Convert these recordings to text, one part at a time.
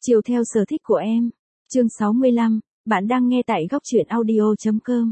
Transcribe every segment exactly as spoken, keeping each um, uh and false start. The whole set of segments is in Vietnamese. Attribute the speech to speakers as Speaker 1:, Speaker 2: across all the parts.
Speaker 1: Chiều theo sở thích của em. Chương sáu mươi lăm, bạn đang nghe tại góc truyện audio chấm com.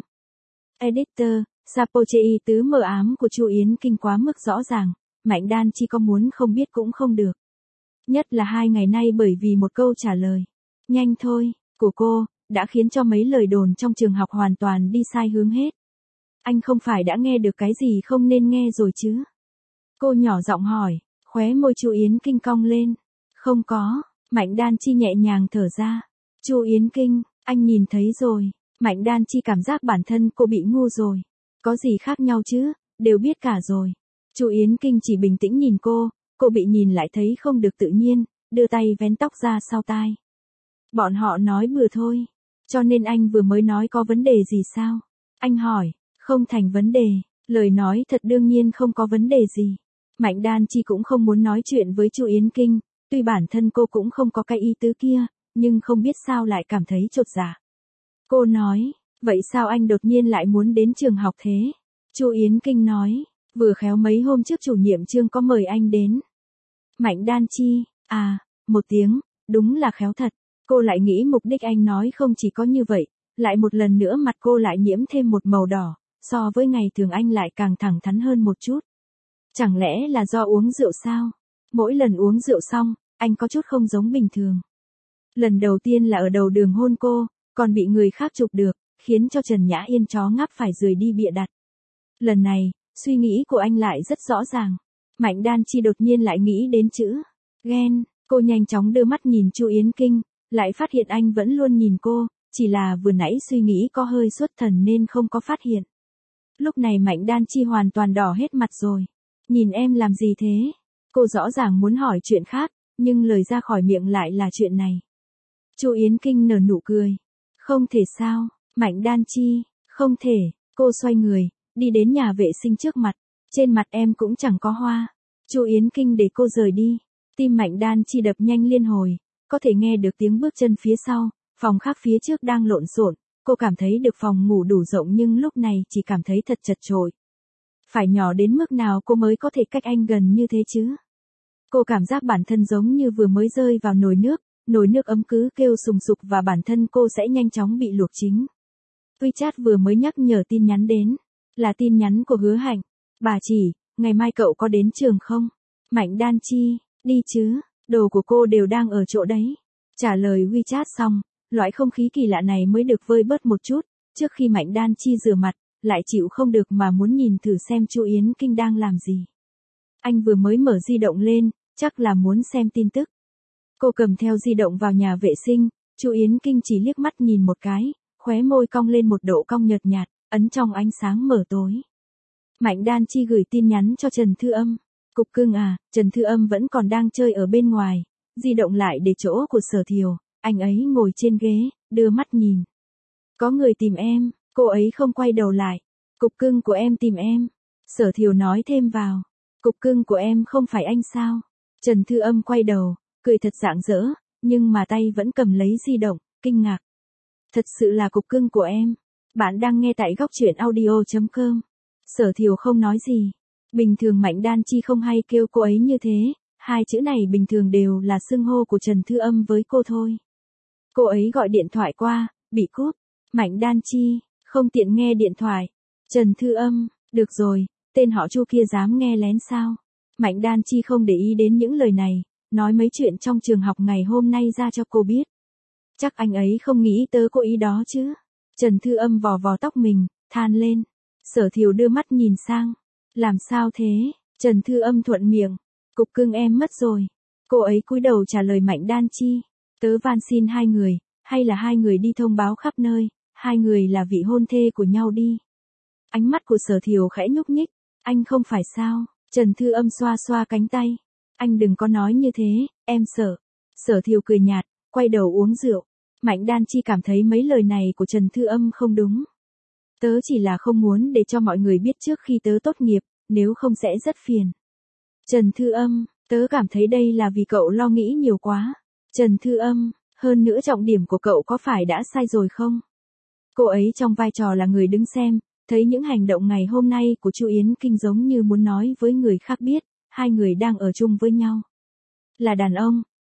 Speaker 1: Editor, Sapoche ý tứ mờ ám của Chu Yến Kinh quá mức rõ ràng, Mạnh Đan Chi có muốn không biết cũng không được. Nhất là hai ngày nay bởi vì một câu trả lời, nhanh thôi, của cô, đã khiến cho mấy lời đồn trong trường học hoàn toàn đi sai hướng hết. Anh không phải đã nghe được cái gì không nên nghe rồi chứ? Cô nhỏ giọng hỏi, khóe môi Chu Yến Kinh cong lên. Không có, Mạnh Đan Chi nhẹ nhàng thở ra. Chu Yến Kinh, anh nhìn thấy rồi. Mạnh Đan Chi cảm giác bản thân cô bị ngu rồi. Có gì khác nhau chứ, đều biết cả rồi. Chu Yến Kinh chỉ bình tĩnh nhìn cô, cô bị nhìn lại thấy không được tự nhiên, đưa tay vén tóc ra sau tai. Bọn họ nói bừa thôi, cho nên anh vừa mới nói có vấn đề gì sao? Anh hỏi, không thành vấn đề, lời nói thật đương nhiên không có vấn đề gì. Mạnh Đan Chi cũng không muốn nói chuyện với Chu Yến Kinh, tuy bản thân cô cũng không có cái ý tứ kia, nhưng không biết sao lại cảm thấy chột dạ. Cô nói, vậy sao anh đột nhiên lại muốn đến trường học thế? Chu Yến Kinh nói, vừa khéo mấy hôm trước chủ nhiệm Trương có mời anh đến. Mạnh Đan Chi, à, một tiếng, đúng là khéo thật. Cô lại nghĩ mục đích anh nói không chỉ có như vậy, lại một lần nữa mặt cô lại nhiễm thêm một màu đỏ, so với ngày thường anh lại càng thẳng thắn hơn một chút. Chẳng lẽ là do uống rượu sao? Mỗi lần uống rượu xong, anh có chút không giống bình thường. Lần đầu tiên là ở đầu đường hôn cô, còn bị người khác chụp được, khiến cho Trần Nhã Yên chó ngáp phải rời đi bịa đặt. Lần này, suy nghĩ của anh lại rất rõ ràng. Mạnh Đan Chi đột nhiên lại nghĩ đến chữ ghen, cô nhanh chóng đưa mắt nhìn Chu Yến Kinh, lại phát hiện anh vẫn luôn nhìn cô, chỉ là vừa nãy suy nghĩ có hơi xuất thần nên không có phát hiện. Lúc này Mạnh Đan Chi hoàn toàn đỏ hết mặt rồi. Nhìn em làm gì thế? Cô rõ ràng muốn hỏi chuyện khác, nhưng lời ra khỏi miệng lại là chuyện này. Chu Yến Kinh nở nụ cười. Không thể sao, Mạnh Đan Chi, không thể. Cô xoay người, đi đến nhà vệ sinh trước mặt. Trên mặt em cũng chẳng có hoa. Chu Yến Kinh để cô rời đi. Tim Mạnh Đan Chi đập nhanh liên hồi, có thể nghe được tiếng bước chân phía sau, phòng khác phía trước đang lộn xộn. Cô cảm thấy được phòng ngủ đủ rộng nhưng lúc này chỉ cảm thấy thật chật chội. Phải nhỏ đến mức nào cô mới có thể cách anh gần như thế chứ? Cô cảm giác bản thân giống như vừa mới rơi vào nồi nước, nồi nước ấm cứ kêu sùng sục và bản thân cô sẽ nhanh chóng bị luộc chín. WeChat vừa mới nhắc nhở tin nhắn đến, là tin nhắn của Hứa Hạnh. Bà chỉ, ngày mai cậu có đến trường không? Mạnh Đan Chi, đi chứ, đồ của cô đều đang ở chỗ đấy. Trả lời WeChat xong, loại không khí kỳ lạ này mới được vơi bớt một chút, trước khi Mạnh Đan Chi rửa mặt, lại chịu không được mà muốn nhìn thử xem Chu Yến Kinh đang làm gì. Anh vừa mới mở di động lên, chắc là muốn xem tin tức. Cô cầm theo di động vào nhà vệ sinh, Chu Yến Kinh chỉ liếc mắt nhìn một cái, khóe môi cong lên một độ cong nhợt nhạt, ấn trong ánh sáng mờ tối. Mạnh Đan Chi gửi tin nhắn cho Trần Thư Âm. Cục cưng à, Trần Thư Âm vẫn còn đang chơi ở bên ngoài, di động lại để chỗ của Sở Thiều, anh ấy ngồi trên ghế, đưa mắt nhìn. Có người tìm em, cô ấy không quay đầu lại. Cục cưng của em tìm em. Sở Thiều nói thêm vào. Cục cưng của em không phải anh sao? Trần Thư Âm quay đầu, cười thật rạng rỡ, nhưng mà tay vẫn cầm lấy di động, kinh ngạc. Thật sự là cục cưng của em. Bạn đang nghe tại góc truyện audio chấm com. Sở Thiều không nói gì. Bình thường Mạnh Đan Chi không hay kêu cô ấy như thế, hai chữ này bình thường đều là xưng hô của Trần Thư Âm với cô thôi. Cô ấy gọi điện thoại qua, bị cúp. Mạnh Đan Chi, không tiện nghe điện thoại. Trần Thư Âm, được rồi, tên họ Chu kia dám nghe lén sao? Mạnh Đan Chi không để ý đến những lời này, nói mấy chuyện trong trường học ngày hôm nay ra cho cô biết. Chắc anh ấy không nghĩ tới cô ý đó chứ. Trần Thư Âm vò vò tóc mình, than lên. Sở Thiều đưa mắt nhìn sang. Làm sao thế? Trần Thư Âm thuận miệng. Cục cưng em mất rồi. Cô ấy cúi đầu trả lời Mạnh Đan Chi. Tớ van xin hai người, hay là hai người đi thông báo khắp nơi, hai người là vị hôn thê của nhau đi. Ánh mắt của Sở Thiều khẽ nhúc nhích. Anh không phải sao? Trần Thư Âm xoa xoa cánh tay. Anh đừng có nói như thế, em sợ. Sở Thiều cười nhạt, quay đầu uống rượu. Mạnh Đan Chi cảm thấy mấy lời này của Trần Thư Âm không đúng. Tớ chỉ là không muốn để cho mọi người biết trước khi tớ tốt nghiệp, nếu không sẽ rất phiền. Trần Thư Âm, tớ cảm thấy đây là vì cậu lo nghĩ nhiều quá. Trần Thư Âm, hơn nữa trọng điểm của cậu có phải đã sai rồi không? Cô ấy trong vai trò là người đứng xem, thấy những hành động ngày hôm nay của Chu Yến Kinh giống như muốn nói với người khác biết, hai người đang ở chung với nhau. Là đàn ông,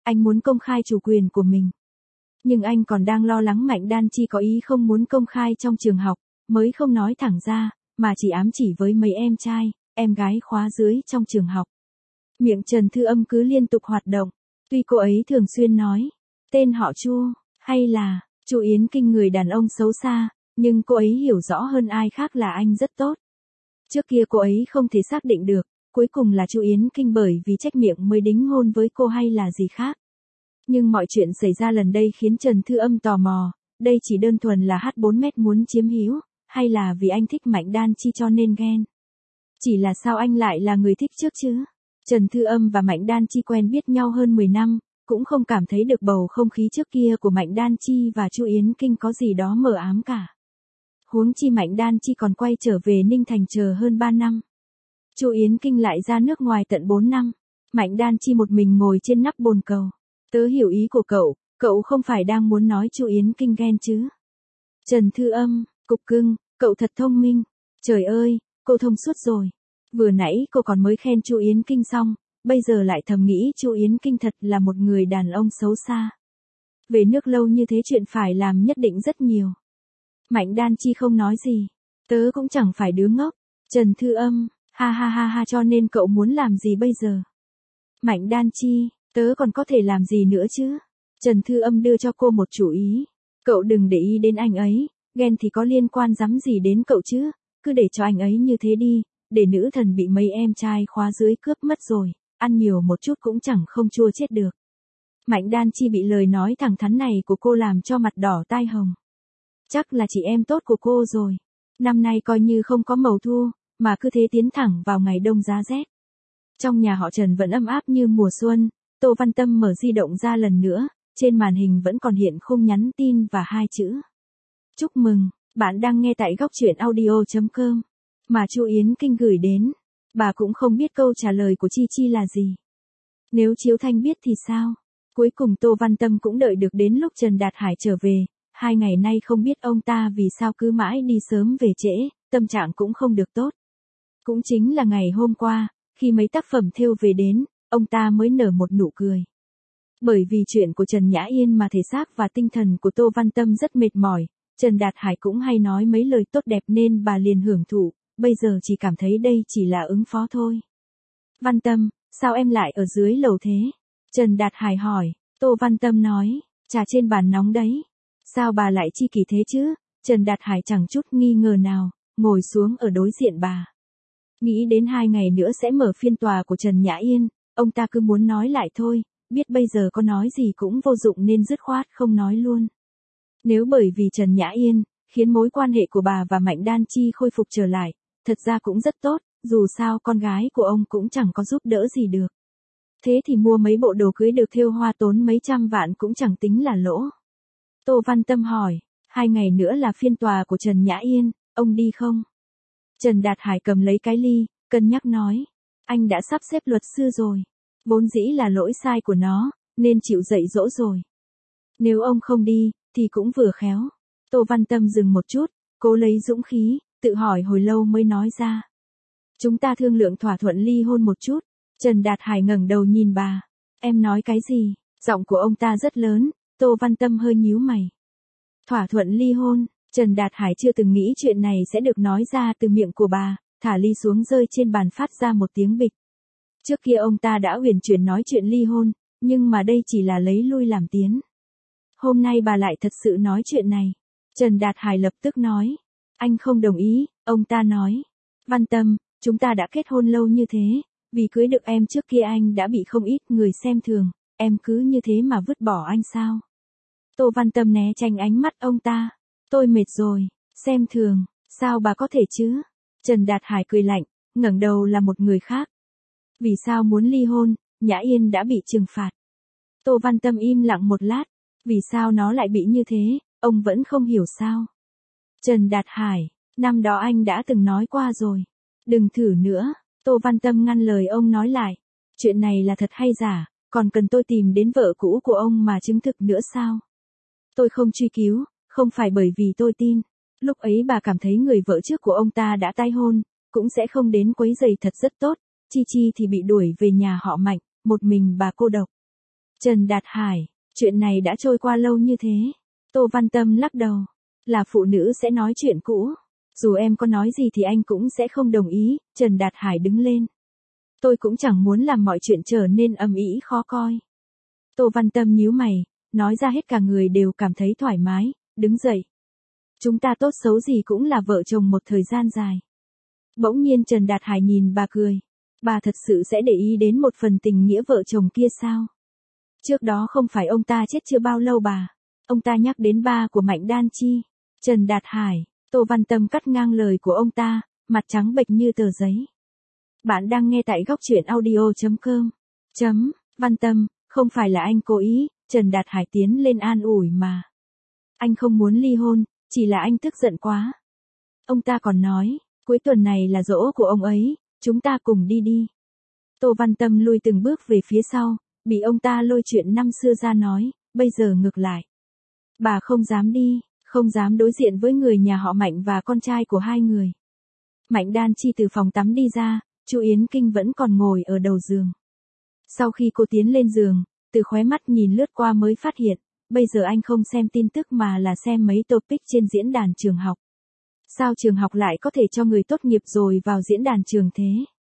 Speaker 1: Anh muốn công khai chủ quyền của mình. Nhưng anh còn đang lo lắng Mạnh Đan Chi có ý không muốn công khai trong trường học, mới không nói thẳng ra, mà chỉ ám chỉ với mấy em trai, em gái khóa dưới trong trường học. Miệng Trần Thư Âm cứ liên tục hoạt động, tuy cô ấy thường xuyên nói, tên họ Chu, hay là, Chu Yến Kinh người đàn ông xấu xa, nhưng cô ấy hiểu rõ hơn ai khác là anh rất tốt. Trước kia cô ấy không thể xác định được, cuối cùng là Chu Yến Kinh bởi vì trách miệng mới đính hôn với cô hay là gì khác. Nhưng mọi chuyện xảy ra lần đây khiến Trần Thư Âm tò mò, đây chỉ đơn thuần là hát bốn mét muốn chiếm hữu, hay là vì anh thích Mạnh Đan Chi cho nên ghen. Chỉ là sao anh lại là người thích trước chứ? Trần Thư Âm và Mạnh Đan Chi quen biết nhau hơn mười năm, cũng không cảm thấy được bầu không khí trước kia của Mạnh Đan Chi và Chu Yến Kinh có gì đó mờ ám cả. Huống chi Mạnh Đan Chi còn quay trở về Ninh Thành chờ hơn ba năm. Chu Yến Kinh lại ra nước ngoài tận bốn năm. Mạnh Đan Chi một mình ngồi trên nắp bồn cầu. Tớ hiểu ý của cậu, cậu không phải đang muốn nói Chu Yến Kinh ghen chứ? Trần Thư Âm, cục cưng, cậu thật thông minh. Trời ơi, cô thông suốt rồi. Vừa nãy cô còn mới khen Chu Yến Kinh xong, bây giờ lại thầm nghĩ Chu Yến Kinh thật là một người đàn ông xấu xa. Về nước lâu như thế chuyện phải làm nhất định rất nhiều. Mạnh Đan Chi không nói gì. Tớ cũng chẳng phải đứa ngốc. Trần Thư Âm, ha ha ha ha, cho nên cậu muốn làm gì bây giờ? Mạnh Đan Chi, tớ còn có thể làm gì nữa chứ? Trần Thư Âm đưa cho cô một chủ ý. Cậu đừng để ý đến anh ấy, ghen thì có liên quan dám gì đến cậu chứ, cứ để cho anh ấy như thế đi, để nữ thần bị mấy em trai khóa dưới cướp mất rồi, ăn nhiều một chút cũng chẳng không chua chết được. Mạnh Đan Chi bị lời nói thẳng thắn này của cô làm cho mặt đỏ tai hồng. Chắc là chị em tốt của cô rồi. Năm nay coi như không có mầu thu, mà cứ thế tiến thẳng vào ngày đông giá rét. Trong nhà họ Trần vẫn ấm áp như mùa xuân, Tô Văn Tâm mở di động ra lần nữa, trên màn hình vẫn còn hiện khung nhắn tin và hai chữ. Chúc mừng, bạn đang nghe tại góc truyện audio chấm com. Mà Chu Yến Kinh gửi đến, bà cũng không biết câu trả lời của Chi Chi là gì. Nếu Chiếu Thanh biết thì sao? Cuối cùng Tô Văn Tâm cũng đợi được đến lúc Trần Đạt Hải trở về, hai ngày nay không biết ông ta vì sao cứ mãi đi sớm về trễ, tâm trạng cũng không được tốt. Cũng chính là ngày hôm qua, khi mấy tác phẩm thêu về đến, ông ta mới nở một nụ cười. Bởi vì chuyện của Trần Nhã Yên mà thể xác và tinh thần của Tô Văn Tâm rất mệt mỏi, Trần Đạt Hải cũng hay nói mấy lời tốt đẹp nên bà liền hưởng thụ, bây giờ chỉ cảm thấy đây chỉ là ứng phó thôi. Văn Tâm, sao em lại ở dưới lầu thế? Trần Đạt Hải hỏi, Tô Văn Tâm nói, trà trên bàn nóng đấy. Sao bà lại chi kỳ thế chứ? Trần Đạt Hải chẳng chút nghi ngờ nào, ngồi xuống ở đối diện bà. Nghĩ đến hai ngày nữa sẽ mở phiên tòa của Trần Nhã Yên, ông ta cứ muốn nói lại thôi, biết bây giờ có nói gì cũng vô dụng nên dứt khoát không nói luôn. Nếu bởi vì Trần Nhã Yên, khiến mối quan hệ của bà và Mạnh Đan Chi khôi phục trở lại, thật ra cũng rất tốt, dù sao con gái của ông cũng chẳng có giúp đỡ gì được. Thế thì mua mấy bộ đồ cưới được thêu hoa tốn mấy trăm vạn cũng chẳng tính là lỗ. Tô Văn Tâm hỏi, hai ngày nữa là phiên tòa của Trần Nhã Yên, ông đi không? Trần Đạt Hải cầm lấy cái ly, cân nhắc nói, anh đã sắp xếp luật sư rồi. Vốn dĩ là lỗi sai của nó, nên chịu dạy dỗ rồi. Nếu ông không đi, thì cũng vừa khéo. Tô Văn Tâm dừng một chút, cố lấy dũng khí, tự hỏi hồi lâu mới nói ra. Chúng ta thương lượng thỏa thuận ly hôn một chút. Trần Đạt Hải ngẩng đầu nhìn bà. Em nói cái gì? Giọng của ông ta rất lớn, Tô Văn Tâm hơi nhíu mày. Thỏa thuận ly hôn, Trần Đạt Hải chưa từng nghĩ chuyện này sẽ được nói ra từ miệng của bà, thả ly xuống rơi trên bàn phát ra một tiếng bịch. Trước kia ông ta đã huyền chuyển nói chuyện ly hôn, nhưng mà đây chỉ là lấy lui làm tiến. Hôm nay bà lại thật sự nói chuyện này. Trần Đạt Hải lập tức nói. Anh không đồng ý, ông ta nói. Văn Tâm, chúng ta đã kết hôn lâu như thế, vì cưới được em trước kia anh đã bị không ít người xem thường, em cứ như thế mà vứt bỏ anh sao? Tô Văn Tâm né tránh ánh mắt ông ta. Tôi mệt rồi, xem thường, sao bà có thể chứ? Trần Đạt Hải cười lạnh, ngẩng đầu là một người khác. Vì sao muốn ly hôn, Nhã Yên đã bị trừng phạt. Tô Văn Tâm im lặng một lát, vì sao nó lại bị như thế, ông vẫn không hiểu sao. Trần Đạt Hải, năm đó anh đã từng nói qua rồi. Đừng thử nữa, Tô Văn Tâm ngăn lời ông nói lại. Chuyện này là thật hay giả, còn cần tôi tìm đến vợ cũ của ông mà chứng thực nữa sao? Tôi không truy cứu, không phải bởi vì tôi tin. Lúc ấy bà cảm thấy người vợ trước của ông ta đã tái hôn, cũng sẽ không đến quấy rầy thật rất tốt. Chi Chi thì bị đuổi về nhà họ Mạnh, một mình bà cô độc. Trần Đạt Hải, chuyện này đã trôi qua lâu như thế. Tô Văn Tâm lắc đầu. Là phụ nữ sẽ nói chuyện cũ. Dù em có nói gì thì anh cũng sẽ không đồng ý. Trần Đạt Hải đứng lên. Tôi cũng chẳng muốn làm mọi chuyện trở nên ầm ĩ khó coi. Tô Văn Tâm nhíu mày, nói ra hết cả người đều cảm thấy thoải mái, đứng dậy. Chúng ta tốt xấu gì cũng là vợ chồng một thời gian dài. Bỗng nhiên Trần Đạt Hải nhìn bà cười. Bà thật sự sẽ để ý đến một phần tình nghĩa vợ chồng kia sao? Trước đó không phải ông ta chết chưa bao lâu bà. Ông ta nhắc đến ba của Mạnh Đan Chi. Trần Đạt Hải, Tô Văn Tâm cắt ngang lời của ông ta, mặt trắng bệch như tờ giấy. Bạn đang nghe tại góc truyện audio.com. Chấm, Văn Tâm, không phải là anh cố ý, Trần Đạt Hải tiến lên an ủi mà. Anh không muốn ly hôn, chỉ là anh tức giận quá. Ông ta còn nói, cuối tuần này là giỗ của ông ấy, chúng ta cùng đi đi. Tô Văn Tâm lui từng bước về phía sau, bị ông ta lôi chuyện năm xưa ra nói, bây giờ ngược lại. Bà không dám đi, không dám đối diện với người nhà họ Mạnh và con trai của hai người. Mạnh Đan Chi từ phòng tắm đi ra, Chu Yến Kinh vẫn còn ngồi ở đầu giường. Sau khi cô tiến lên giường, từ khóe mắt nhìn lướt qua mới phát hiện, bây giờ anh không xem tin tức mà là xem mấy topic trên diễn đàn trường học. Sao trường học lại có thể cho người tốt nghiệp rồi vào diễn đàn trường thế?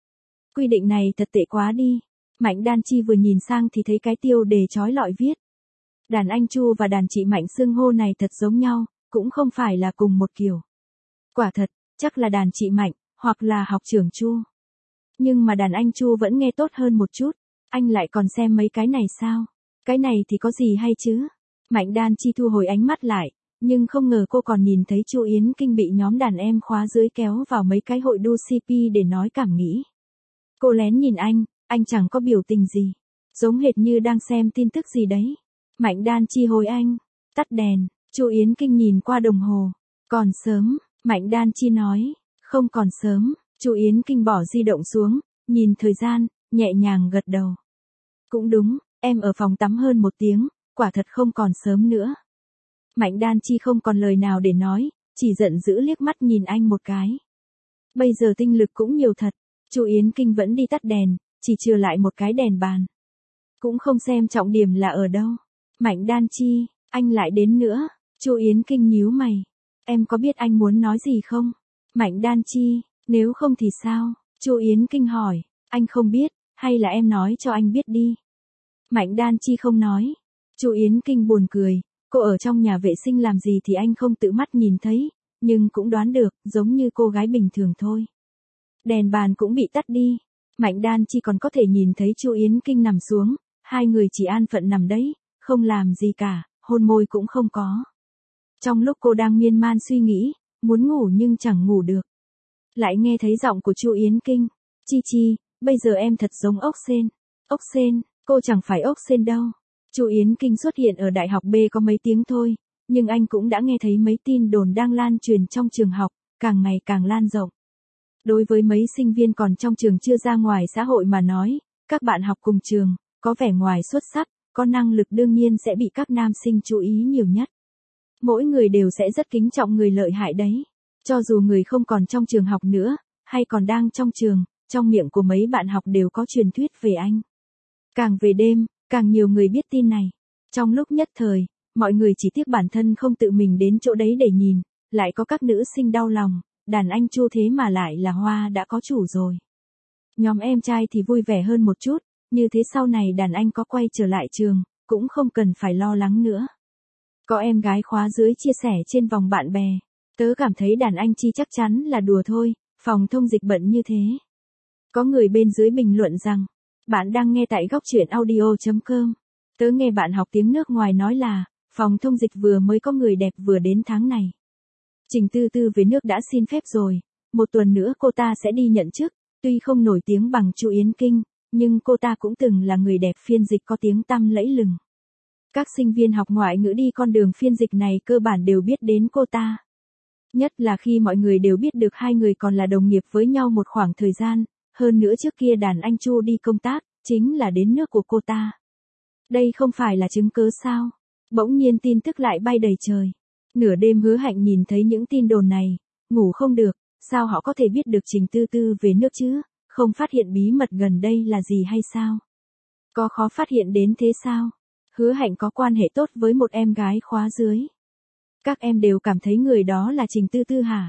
Speaker 1: Quy định này thật tệ quá đi. Mạnh Đan Chi vừa nhìn sang thì thấy cái tiêu đề chói lọi viết. Đàn anh Chu và đàn chị Mạnh xưng hô này thật giống nhau, cũng không phải là cùng một kiểu. Quả thật, chắc là đàn chị Mạnh, hoặc là học trưởng Chu. Nhưng mà đàn anh Chu vẫn nghe tốt hơn một chút. Anh lại còn xem mấy cái này sao? Cái này thì có gì hay chứ? Mạnh Đan Chi thu hồi ánh mắt lại, nhưng không ngờ cô còn nhìn thấy Chu Yến Kinh bị nhóm đàn em khóa dưới kéo vào mấy cái hội đua xê pê để nói cảm nghĩ. Cô lén nhìn anh, anh chẳng có biểu tình gì. Giống hệt như đang xem tin tức gì đấy. Mạnh Đan Chi hồi anh, tắt đèn, Chu Yến Kinh nhìn qua đồng hồ. Còn sớm, Mạnh Đan Chi nói, không còn sớm. Chu Yến Kinh bỏ di động xuống, nhìn thời gian, nhẹ nhàng gật đầu. Cũng đúng, em ở phòng tắm hơn một tiếng, quả thật không còn sớm nữa. Mạnh Đan Chi không còn lời nào để nói, chỉ giận dữ liếc mắt nhìn anh một cái. Bây giờ tinh lực cũng nhiều thật, Chu Yến Kinh vẫn đi tắt đèn, chỉ chừa lại một cái đèn bàn. Cũng không xem trọng điểm là ở đâu. Mạnh Đan Chi, anh lại đến nữa. Chu Yến Kinh nhíu mày. Em có biết anh muốn nói gì không? Mạnh Đan Chi, nếu không thì sao? Chu Yến Kinh hỏi, anh không biết, hay là em nói cho anh biết đi. Mạnh Đan Chi không nói. Chu Yến Kinh buồn cười, cô ở trong nhà vệ sinh làm gì thì anh không tự mắt nhìn thấy, nhưng cũng đoán được, giống như cô gái bình thường thôi. Đèn bàn cũng bị tắt đi. Mạnh Đan Chi còn có thể nhìn thấy Chu Yến Kinh nằm xuống, hai người chỉ an phận nằm đấy, không làm gì cả, hôn môi cũng không có. Trong lúc cô đang miên man suy nghĩ, muốn ngủ nhưng chẳng ngủ được. Lại nghe thấy giọng của Chu Yến Kinh. Chi Chi, bây giờ em thật giống ốc sên. Ốc sên, cô chẳng phải ốc sên đâu. Chu Yến Kinh xuất hiện ở đại học B có mấy tiếng thôi, nhưng anh cũng đã nghe thấy mấy tin đồn đang lan truyền trong trường học, càng ngày càng lan rộng. Đối với mấy sinh viên còn trong trường chưa ra ngoài xã hội mà nói, các bạn học cùng trường, có vẻ ngoài xuất sắc, có năng lực đương nhiên sẽ bị các nam sinh chú ý nhiều nhất. Mỗi người đều sẽ rất kính trọng người lợi hại đấy. Cho dù người không còn trong trường học nữa, hay còn đang trong trường, trong miệng của mấy bạn học đều có truyền thuyết về anh. Càng về đêm, càng nhiều người biết tin này. Trong lúc nhất thời, mọi người chỉ tiếc bản thân không tự mình đến chỗ đấy để nhìn, lại có các nữ sinh đau lòng, đàn anh Chu thế mà lại là hoa đã có chủ rồi. Nhóm em trai thì vui vẻ hơn một chút, như thế sau này đàn anh có quay trở lại trường, cũng không cần phải lo lắng nữa. Có em gái khóa dưới chia sẻ trên vòng bạn bè, tớ cảm thấy đàn anh Chi chắc chắn là đùa thôi, phòng thông dịch bận như thế. Có người bên dưới bình luận rằng, bạn đang nghe tại góc truyện audio.com. Tớ nghe bạn học tiếng nước ngoài nói là, phòng thông dịch vừa mới có người đẹp vừa đến tháng này. Trình Tư Tư về nước đã xin phép rồi, một tuần nữa cô ta sẽ đi nhận chức, tuy không nổi tiếng bằng Chu Yến Kinh, nhưng cô ta cũng từng là người đẹp phiên dịch có tiếng tăm lẫy lừng. Các sinh viên học ngoại ngữ đi con đường phiên dịch này cơ bản đều biết đến cô ta. Nhất là khi mọi người đều biết được hai người còn là đồng nghiệp với nhau một khoảng thời gian, hơn nữa trước kia đàn anh Chu đi công tác, chính là đến nước của cô ta. Đây không phải là chứng cớ sao? Bỗng nhiên tin tức lại bay đầy trời. Nửa đêm Hứa Hạnh nhìn thấy những tin đồn này, ngủ không được, sao họ có thể biết được Trình Tư Tư về nước chứ, không phát hiện bí mật gần đây là gì hay sao? Có khó phát hiện đến thế sao? Hứa Hạnh có quan hệ tốt với một em gái khóa dưới. Các em đều cảm thấy người đó là Trình Tư Tư hả?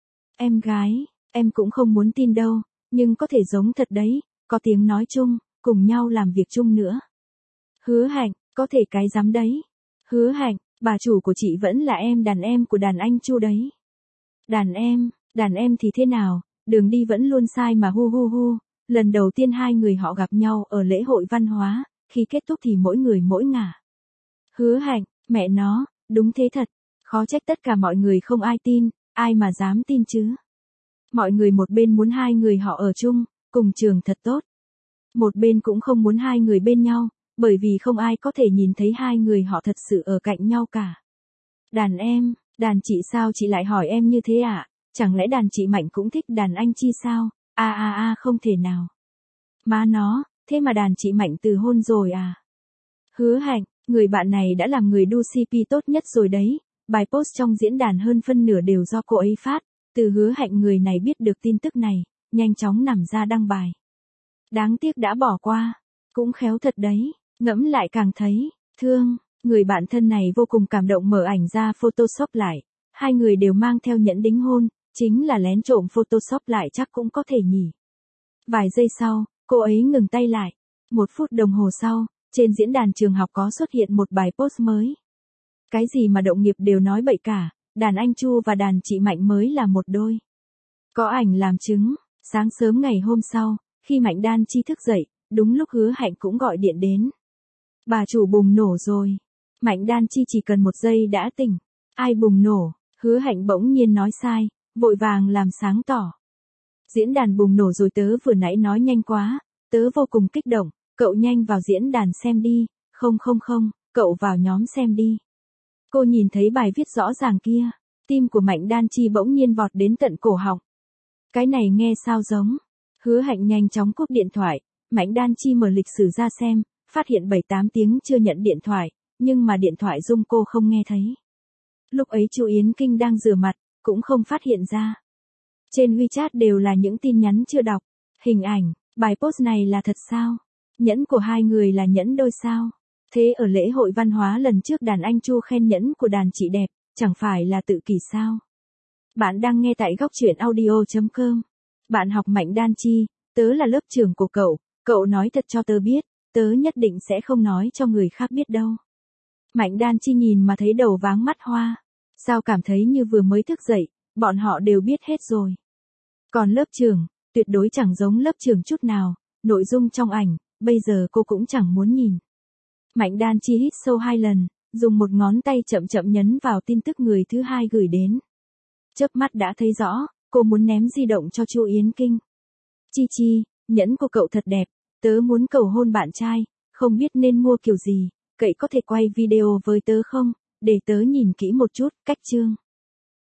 Speaker 1: Em gái, em cũng không muốn tin đâu, nhưng có thể giống thật đấy, có tiếng nói chung, cùng nhau làm việc chung nữa. Hứa Hạnh, có thể cái dám đấy. Hứa Hạnh, bà chủ của chị vẫn là em đàn em của đàn anh Chu đấy. Đàn em, đàn em thì thế nào, đường đi vẫn luôn sai mà hu hu hu. Lần đầu tiên hai người họ gặp nhau ở lễ hội văn hóa, khi kết thúc thì mỗi người mỗi ngả. Hứa Hạnh, mẹ nó, đúng thế thật, khó trách tất cả mọi người không ai tin, ai mà dám tin chứ. Mọi người một bên muốn hai người họ ở chung, cùng trường thật tốt. Một bên cũng không muốn hai người bên nhau, bởi vì không ai có thể nhìn thấy hai người họ thật sự ở cạnh nhau cả. Đàn em, đàn chị sao chị lại hỏi em như thế ạ? À? Chẳng lẽ đàn chị Mạnh cũng thích đàn anh Chi sao? A a a không thể nào. Má nó, thế mà đàn chị Mạnh từ hôn rồi à? Hứa Hạnh, người bạn này đã làm người đu xê pê tốt nhất rồi đấy. Bài post trong diễn đàn hơn phân nửa đều do cô ấy phát. Từ Hứa Hạnh người này biết được tin tức này, nhanh chóng nằm ra đăng bài. Đáng tiếc đã bỏ qua. Cũng khéo thật đấy, ngẫm lại càng thấy, thương. Người bạn thân này vô cùng cảm động mở ảnh ra Photoshop lại. Hai người đều mang theo nhẫn đính hôn, chính là lén trộm Photoshop lại chắc cũng có thể nhỉ. Vài giây sau, cô ấy ngừng tay lại. Một phút đồng hồ sau, trên diễn đàn trường học có xuất hiện một bài post mới. Cái gì mà đồng nghiệp đều nói bậy cả, đàn anh Chu và đàn chị Mạnh mới là một đôi. Có ảnh làm chứng, sáng sớm ngày hôm sau, khi Mạnh Đan Chi thức dậy, đúng lúc Hứa Hạnh cũng gọi điện đến. Bà chủ bùng nổ rồi. Mạnh Đan Chi chỉ cần một giây đã tỉnh. Ai bùng nổ? Hứa Hạnh bỗng nhiên nói sai, vội vàng làm sáng tỏ. Diễn đàn bùng nổ rồi tớ vừa nãy nói nhanh quá, tớ vô cùng kích động, cậu nhanh vào diễn đàn xem đi, không không không, cậu vào nhóm xem đi. Cô nhìn thấy bài viết rõ ràng kia, tim của Mạnh Đan Chi bỗng nhiên vọt đến tận cổ họng. Cái này nghe sao giống? Hứa Hạnh nhanh chóng cúp điện thoại, Mạnh Đan Chi mở lịch sử ra xem, phát hiện bảy tám tiếng chưa nhận điện thoại, nhưng mà điện thoại rung cô không nghe thấy. Lúc ấy Chu Yến Kinh đang rửa mặt, cũng không phát hiện ra. Trên WeChat đều là những tin nhắn chưa đọc, hình ảnh, bài post này là thật sao? Nhẫn của hai người là nhẫn đôi sao? Thế ở lễ hội văn hóa lần trước đàn anh Chu khen nhẫn của đàn chị đẹp, chẳng phải là tự kỷ sao? Bạn đang nghe tại góc truyện audio chấm com. Bạn học Mạnh Đan Chi, tớ là lớp trưởng của cậu, cậu nói thật cho tớ biết, tớ nhất định sẽ không nói cho người khác biết đâu. Mạnh Đan Chi nhìn mà thấy đầu váng mắt hoa. Sao cảm thấy như vừa mới thức dậy, bọn họ đều biết hết rồi. Còn lớp trưởng, tuyệt đối chẳng giống lớp trưởng chút nào, nội dung trong ảnh, bây giờ cô cũng chẳng muốn nhìn. Mạnh Đan Chi hít sâu hai lần, dùng một ngón tay chậm chậm nhấn vào tin tức người thứ hai gửi đến. Chớp mắt đã thấy rõ, cô muốn ném di động cho Chu Yến Kinh. Chi Chi, nhẫn của cậu thật đẹp, tớ muốn cầu hôn bạn trai, không biết nên mua kiểu gì, cậy có thể quay video với tớ không, để tớ nhìn kỹ một chút, cách chương.